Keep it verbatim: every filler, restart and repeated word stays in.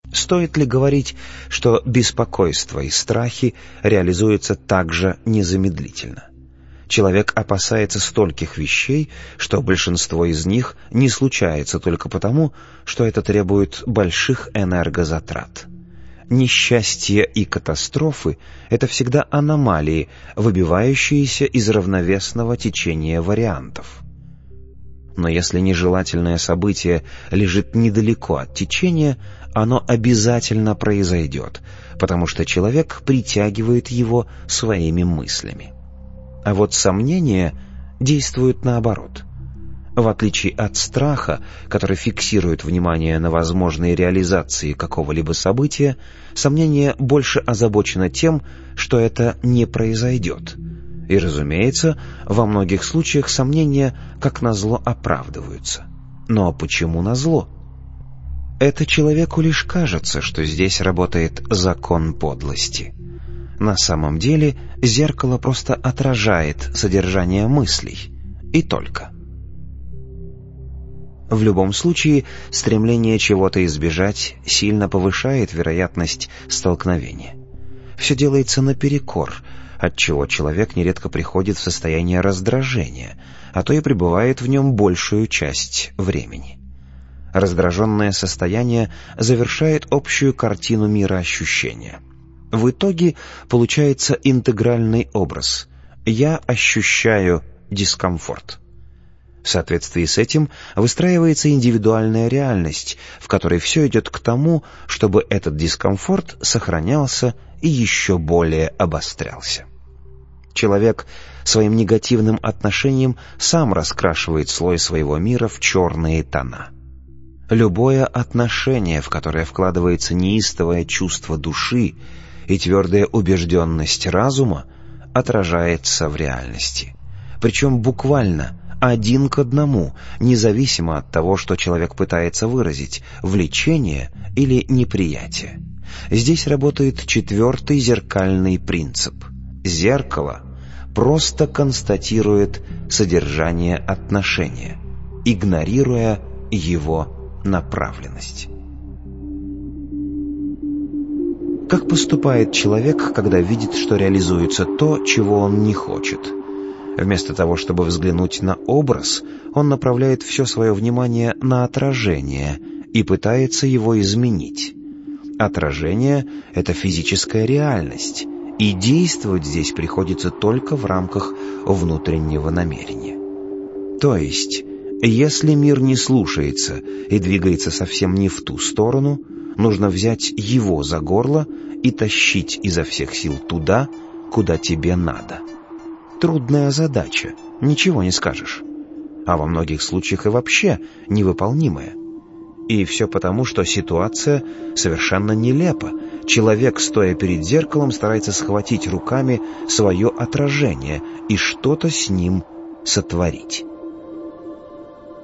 Стоит ли говорить, что беспокойство и страхи реализуются также незамедлительно? Человек опасается стольких вещей, что большинство из них не случается только потому, что это требует больших энергозатрат. Несчастья и катастрофы — это всегда аномалии, выбивающиеся из равновесного течения вариантов. Но если нежелательное событие лежит недалеко от течения, оно обязательно произойдет, потому что человек притягивает его своими мыслями. А вот сомнения действуют наоборот. В отличие от страха, который фиксирует внимание на возможной реализации какого-либо события, сомнение больше озабочено тем, что это не произойдет. И, разумеется, во многих случаях сомнения, как назло, оправдываются. Но почему назло? Это человеку лишь кажется, что здесь работает закон подлости. На самом деле зеркало просто отражает содержание мыслей. И только. В любом случае, стремление чего-то избежать сильно повышает вероятность столкновения. Все делается наперекор, отчего человек нередко приходит в состояние раздражения, а то и пребывает в нем большую часть времени. Раздраженное состояние завершает общую картину мироощущения. В итоге получается интегральный образ. Я ощущаю дискомфорт. В соответствии с этим выстраивается индивидуальная реальность, в которой все идет к тому, чтобы этот дискомфорт сохранялся и еще более обострялся. Человек своим негативным отношением сам раскрашивает слой своего мира в черные тона. Любое отношение, в которое вкладывается неистовое чувство души и твердая убежденность разума, отражается в реальности. Причем буквально один к одному, независимо от того, что человек пытается выразить — влечение или неприятие. Здесь работает четвертый зеркальный принцип. Зеркало просто констатирует содержание отношения, игнорируя его направленность. Как поступает человек, когда видит, что реализуется то, чего он не хочет? Вместо того, чтобы взглянуть на образ, он направляет все свое внимание на отражение и пытается его изменить. Отражение — это физическая реальность, и действовать здесь приходится только в рамках внутреннего намерения. То есть, если мир не слушается и двигается совсем не в ту сторону, нужно взять его за горло и тащить изо всех сил туда, куда тебе надо. Трудная задача, ничего не скажешь. А во многих случаях и вообще невыполнимая. И все потому, что ситуация совершенно нелепа. Человек, стоя перед зеркалом, старается схватить руками свое отражение и что-то с ним сотворить.